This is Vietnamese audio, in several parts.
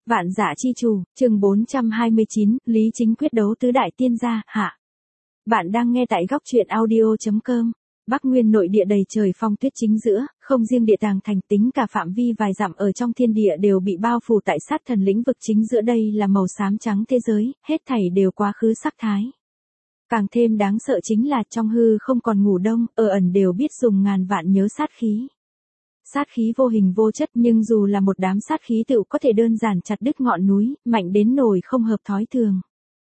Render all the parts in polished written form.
Vạn Dạ Chi Chủ, chương 429, Lý Chính quyết đấu tứ đại tiên gia, hạ. Bạn đang nghe tại góc truyện audio.com. Bắc Nguyên nội địa đầy trời phong tuyết chính giữa, không riêng địa tàng thành, tính cả phạm vi vài dặm ở trong thiên địa đều bị bao phủ tại sát thần lĩnh vực chính giữa, đây là màu xám trắng thế giới, hết thảy đều quá khứ sắc thái. Càng thêm đáng sợ chính là trong hư không còn ngủ đông, ở ẩn đều biết dùng ngàn vạn nhớ sát khí. Sát khí vô hình vô chất, nhưng dù là một đám sát khí tựu có thể đơn giản chặt đứt ngọn núi, mạnh đến nổi không hợp thói thường.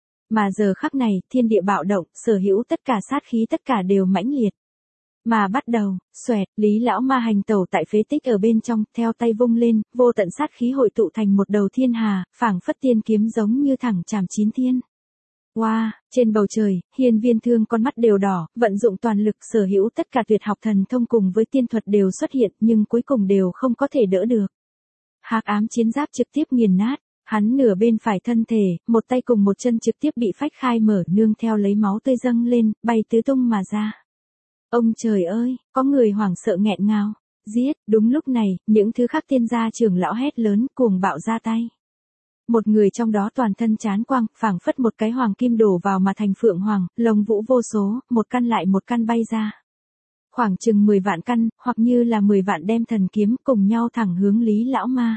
Mà giờ khắc này, thiên địa bạo động, sở hữu tất cả sát khí tất cả đều mãnh liệt. Mà bắt đầu, xoẹt, Lý lão ma hành tẩu tại phế tích ở bên trong, theo tay vung lên, vô tận sát khí hội tụ thành một đầu thiên hà, phảng phất tiên kiếm giống như thẳng chạm chín thiên. Wow, trên bầu trời, Hiên Viên Thương con mắt đều đỏ, vận dụng toàn lực, sở hữu tất cả tuyệt học thần thông cùng với tiên thuật đều xuất hiện, nhưng cuối cùng đều không có thể đỡ được. Hắc ám chiến giáp trực tiếp nghiền nát, hắn nửa bên phải thân thể, một tay cùng một chân trực tiếp bị phách khai mở, nương theo lấy máu tươi dâng lên, bay tứ tung mà ra. Ông trời ơi, có người hoảng sợ nghẹn ngào, giết, đúng lúc này, những thứ khác tiên gia trưởng lão hét lớn, cuồng bạo ra tay. Một người trong đó toàn thân chán quang, phảng phất một cái hoàng kim đổ vào mà thành phượng hoàng, lông vũ vô số, một căn lại một căn bay ra. Khoảng chừng 10 vạn căn, hoặc như là 10 vạn đem thần kiếm cùng nhau thẳng hướng Lý lão ma.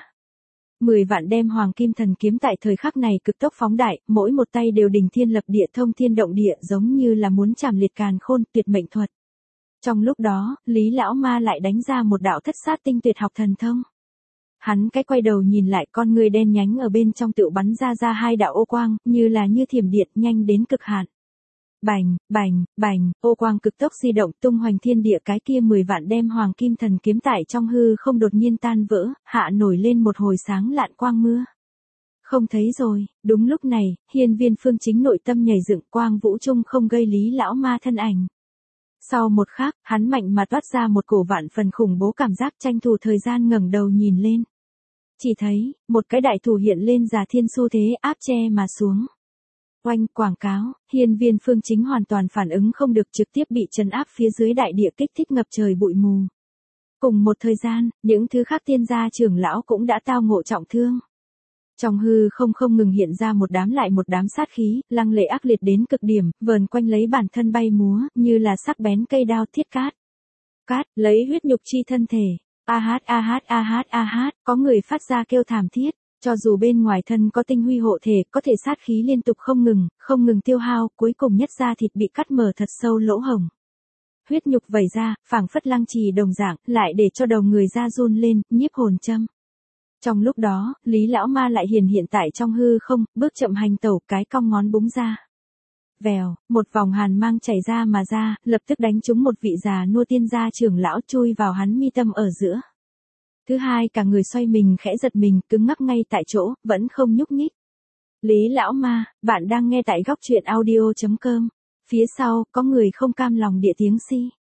10 vạn đem hoàng kim thần kiếm tại thời khắc này cực tốc phóng đại, mỗi một tay đều đình thiên lập địa, thông thiên động địa, giống như là muốn chảm liệt càn khôn, tuyệt mệnh thuật. Trong lúc đó, Lý lão ma lại đánh ra một đạo thất sát tinh tuyệt học thần thông. Hắn cái quay đầu nhìn lại, con người đen nhánh ở bên trong tựu bắn ra hai đạo ô quang, như là như thiểm điện, nhanh đến cực hạn. Bành, bành, bành, ô quang cực tốc di động, tung hoành thiên địa, cái kia 10 vạn đem hoàng kim thần kiếm tại trong hư không đột nhiên tan vỡ, hạ nổi lên một hồi sáng lạn quang mưa. Không thấy rồi, đúng lúc này, Hiên Viên Phương chính nội tâm nhảy dựng, quang vũ trung không gây Lý lão ma thân ảnh. Sau một khắc, hắn mạnh mà toát ra một cổ vạn phần khủng bố cảm giác, tranh thủ thời gian ngẩng đầu nhìn lên. Chỉ thấy, một cái đại thủ hiện lên giả thiên xu thế áp che mà xuống. Oanh, quảng cáo, Hiên Viên Phương chính hoàn toàn phản ứng không được, trực tiếp bị trấn áp phía dưới đại địa, kích thích ngập trời bụi mù. Cùng một thời gian, những thứ khác tiên gia trưởng lão cũng đã tao ngộ trọng thương. Trong hư không ngừng hiện ra một đám lại một đám sát khí, lăng lệ ác liệt đến cực điểm, vờn quanh lấy bản thân bay múa, như là sắc bén cây đao thiết cát. Cát, lấy huyết nhục chi thân thể. A hát, có người phát ra kêu thảm thiết, cho dù bên ngoài thân có tinh huy hộ thể, có thể sát khí liên tục không ngừng tiêu hao, cuối cùng nhất da thịt bị cắt mở thật sâu lỗ hổng. Huyết nhục vẩy ra, phảng phất lăng trì đồng dạng, lại để cho đầu người da run lên, nhiếp hồn châm. Trong lúc đó, Lý lão ma lại hiện tại trong hư không, bước chậm hành tẩu, cái cong ngón búng ra. Vèo, một vòng hàn mang chảy ra mà ra, lập tức đánh trúng một vị già nua tiên gia trưởng lão, chui vào hắn mi tâm ở giữa. Thứ hai, cả người xoay mình khẽ giật mình, cứng ngắc ngay tại chỗ, vẫn không nhúc nhích. Lý lão ma, bạn đang nghe tại góc truyện audio.com. Phía sau, có người không cam lòng địa tiếng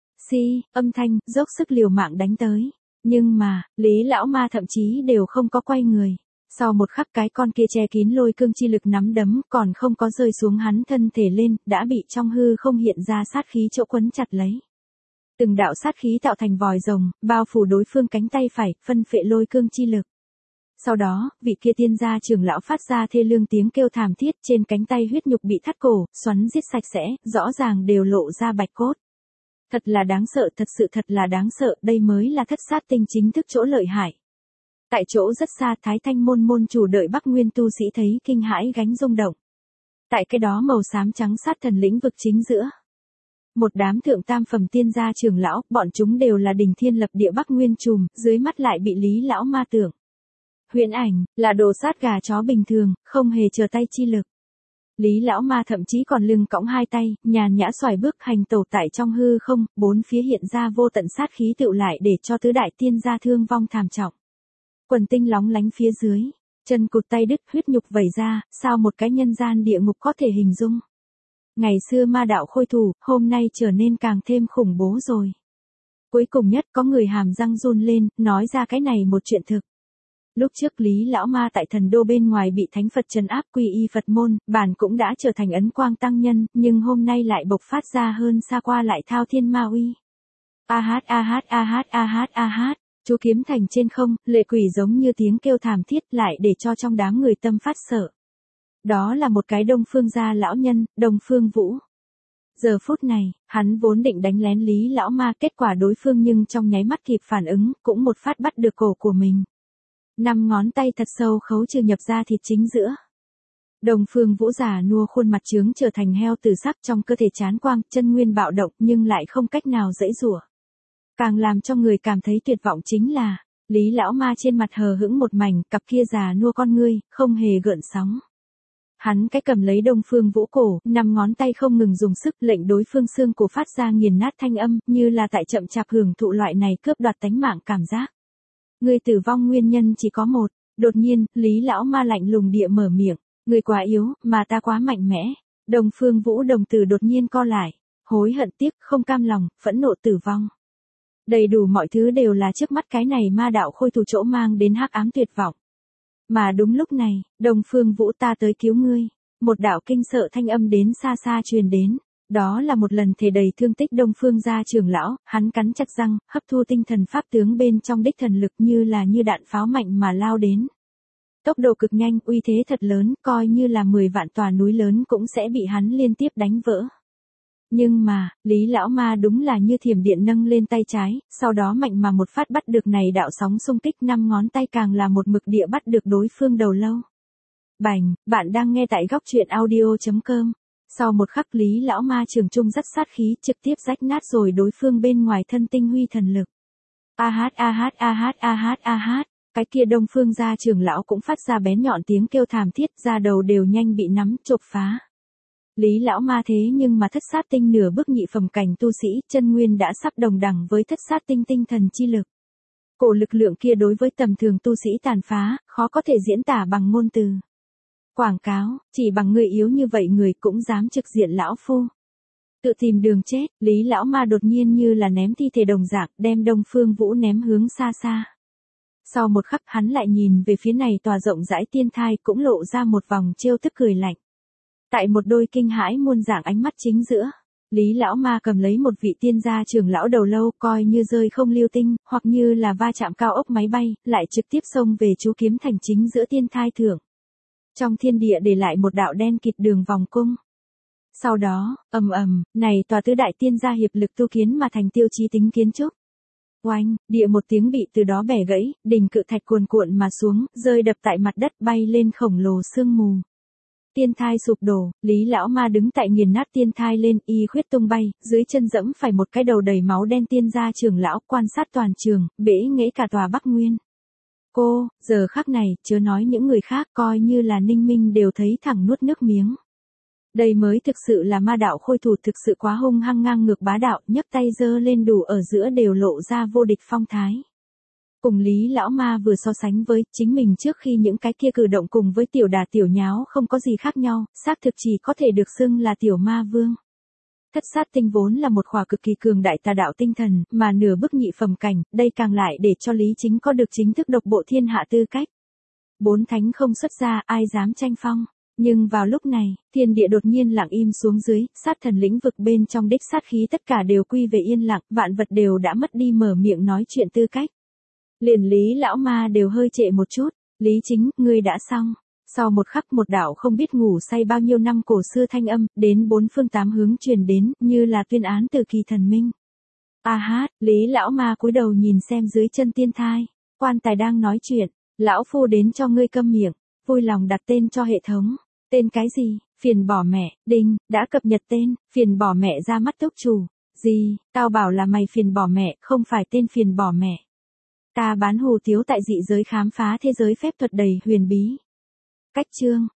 si, âm thanh, dốc sức liều mạng đánh tới. Nhưng mà, Lý lão ma thậm chí đều không có quay người. Sau một khắc, cái con kia che kín lôi cương chi lực nắm đấm, còn không có rơi xuống hắn thân thể lên, đã bị trong hư không hiện ra sát khí chỗ quấn chặt lấy. Từng đạo sát khí tạo thành vòi rồng, bao phủ đối phương cánh tay phải, phân phệ lôi cương chi lực. Sau đó, vị kia tiên gia trưởng lão phát ra thê lương tiếng kêu thảm thiết, trên cánh tay huyết nhục bị thắt cổ, xoắn giết sạch sẽ, rõ ràng đều lộ ra bạch cốt. Thật là đáng sợ, thật sự thật là đáng sợ, đây mới là thất sát tinh chính thức chỗ lợi hại. Tại chỗ rất xa, Thái Thanh môn môn chủ đợi Bắc Nguyên tu sĩ thấy kinh hãi gánh rung động. Tại cái đó màu xám trắng sát thần lĩnh vực chính giữa. Một đám thượng tam phẩm tiên gia trưởng lão, bọn chúng đều là đình thiên lập địa Bắc Nguyên trùm, dưới mắt lại bị Lý lão ma tưởng. Huyễn ảnh, là đồ sát gà chó bình thường, không hề chờ tay chi lực. Lý lão ma thậm chí còn lưng cõng hai tay, nhàn nhã xoài bước hành tẩu tại trong hư không, bốn phía hiện ra vô tận sát khí tựu lại để cho tứ đại tiên gia thương vong thảm trọng. Quần tinh lóng lánh phía dưới, chân cụt tay đứt, huyết nhục vẩy ra, sao một cái nhân gian địa ngục có thể hình dung. Ngày xưa ma đạo khôi thủ, hôm nay trở nên càng thêm khủng bố rồi. Cuối cùng nhất có người hàm răng run lên, nói ra cái này một chuyện thực. Lúc trước Lý lão ma tại thần đô bên ngoài bị thánh Phật trấn áp, quy y Phật môn, bản cũng đã trở thành ấn quang tăng nhân, nhưng hôm nay lại bộc phát ra hơn xa qua lại thao thiên ma uy. A hát, Chú kiếm thành trên không, lệ quỷ giống như tiếng kêu thảm thiết lại để cho trong đám người tâm phát sợ. Đó là một cái Đông Phương gia lão nhân, Đông Phương Vũ. Giờ phút này, hắn vốn định đánh lén Lý lão ma, kết quả đối phương nhưng trong nháy mắt kịp phản ứng, cũng một phát bắt được cổ của mình. 5 ngón tay thật sâu khấu trừ nhập ra thịt chính giữa. Đông Phương Vũ già nua khuôn mặt trướng trở thành heo tử sắc, trong cơ thể chán quang, chân nguyên bạo động nhưng lại không cách nào giãy giụa. Càng làm cho người cảm thấy tuyệt vọng chính là, Lý lão ma trên mặt hờ hững một mảnh, cặp kia già nua con ngươi, không hề gợn sóng. Hắn cái cầm lấy Đông Phương Vũ cổ, 5 ngón tay không ngừng dùng sức lệnh đối phương xương cổ phát ra nghiền nát thanh âm, như là tại chậm chạp hưởng thụ loại này cướp đoạt tánh mạng cảm giác. Người tử vong nguyên nhân chỉ có một. Đột nhiên, Lý lão ma lạnh lùng địa mở miệng, người quá yếu, mà ta quá mạnh mẽ. Đông Phương Vũ đồng tử đột nhiên co lại, hối hận tiếc, không cam lòng, phẫn nộ tử vong. Đầy đủ mọi thứ đều là trước mắt cái này ma đạo khôi thủ chỗ mang đến hắc ám tuyệt vọng. Mà đúng lúc này, Đông Phương Vũ ta tới cứu ngươi. Một đạo kinh sợ thanh âm đến xa xa truyền đến. Đó là một lần thể đầy thương tích Đông Phương gia trưởng lão, hắn cắn chặt răng, hấp thu tinh thần pháp tướng bên trong đích thần lực như là như đạn pháo mạnh mà lao đến. Tốc độ cực nhanh, uy thế thật lớn, coi như là 10 vạn tòa núi lớn cũng sẽ bị hắn liên tiếp đánh vỡ. Nhưng mà, Lý lão ma đúng là như thiểm điện nâng lên tay trái, sau đó mạnh mà một phát bắt được này đạo sóng xung kích, 5 ngón tay càng là một mực địa bắt được đối phương đầu lâu. Bành, bạn đang nghe tại góc truyện audio.com. Sau một khắc Lý lão ma trường trung dắt sát khí, trực tiếp rách nát rồi đối phương bên ngoài thân tinh huy thần lực. Cái kia Đông Phương gia trưởng lão cũng phát ra bén nhọn tiếng kêu thảm thiết, da đầu đều nhanh bị nắm chộp phá. Lý lão ma thế nhưng mà thất sát tinh nửa bước nhị phẩm cảnh tu sĩ, chân nguyên đã sắp đồng đẳng với thất sát tinh tinh thần chi lực. Cổ lực lượng kia đối với tầm thường tu sĩ tàn phá, khó có thể diễn tả bằng ngôn từ. Quảng cáo, chỉ bằng người yếu như vậy người cũng dám trực diện lão phu. Tự tìm đường chết, Lý lão ma đột nhiên như là ném thi thể đồng dạng, đem Đông Phương Vũ ném hướng xa xa. Sau một khắc hắn lại nhìn về phía này tòa rộng rãi tiên thai, cũng lộ ra một vòng trêu tức cười lạnh. Tại một đôi kinh hãi muôn dạng ánh mắt chính giữa, Lý lão ma cầm lấy một vị tiên gia trưởng lão đầu lâu, coi như rơi không lưu tinh, hoặc như là va chạm cao ốc máy bay, lại trực tiếp xông về chú kiếm thành chính giữa tiên thai thượng. Trong thiên địa để lại một đạo đen kịt đường vòng cung. Sau đó, này tòa tứ đại tiên gia hiệp lực tu kiến mà thành tiêu chí tính kiến trúc. Oanh, địa một tiếng bị từ đó bẻ gãy, đỉnh cự thạch cuồn cuộn mà xuống, rơi đập tại mặt đất, bay lên khổng lồ sương mù. Tiên thai sụp đổ, Lý lão ma đứng tại nghiền nát tiên thai lên, y khuyết tung bay, dưới chân dẫm phải một cái đầu đầy máu đen tiên gia trưởng lão, quan sát toàn trường, bể nghễ cả tòa Bắc Nguyên. Cô, giờ khắc này, chớ nói những người khác, coi như là Ninh Minh đều thấy thẳng nuốt nước miếng. Đây mới thực sự là ma đạo khôi thủ, thực sự quá hung hăng ngang ngược bá đạo, nhấc tay giơ lên đủ ở giữa đều lộ ra vô địch phong thái. Cùng Lý lão ma vừa so sánh với chính mình trước khi những cái kia cử động cùng với tiểu đà tiểu nháo không có gì khác nhau, xác thực chỉ có thể được xưng là tiểu ma vương. Thất sát tinh vốn là một khỏa cực kỳ cường đại tà đạo tinh thần, mà nửa bước nhị phẩm cảnh, đây càng lại để cho Lý Chính có được chính thức độc bộ thiên hạ tư cách. 4 thánh không xuất ra, ai dám tranh phong. Nhưng vào lúc này, thiên địa đột nhiên lặng im xuống dưới, sát thần lĩnh vực bên trong đích sát khí tất cả đều quy về yên lặng, vạn vật đều đã mất đi mở miệng nói chuyện tư cách. Liền Lý lão ma đều hơi trệ một chút, Lý Chính, ngươi đã xong. Sau một khắc một đạo không biết ngủ say bao nhiêu năm cổ xưa thanh âm, đến 4 phương 8 hướng truyền đến, như là tuyên án từ kỳ thần minh. Lý lão ma cúi đầu nhìn xem dưới chân tiên thai, quan tài đang nói chuyện, lão phu đến cho ngươi câm miệng, vui lòng đặt tên cho hệ thống. Tên cái gì? Phiền bỏ mẹ, đinh, đã cập nhật tên, phiền bỏ mẹ ra mắt túc chủ. Gì, tao bảo là mày phiền bỏ mẹ, không phải tên phiền bỏ mẹ. Ta bán hù tiếu tại dị giới khám phá thế giới phép thuật đầy huyền bí. Cách chương.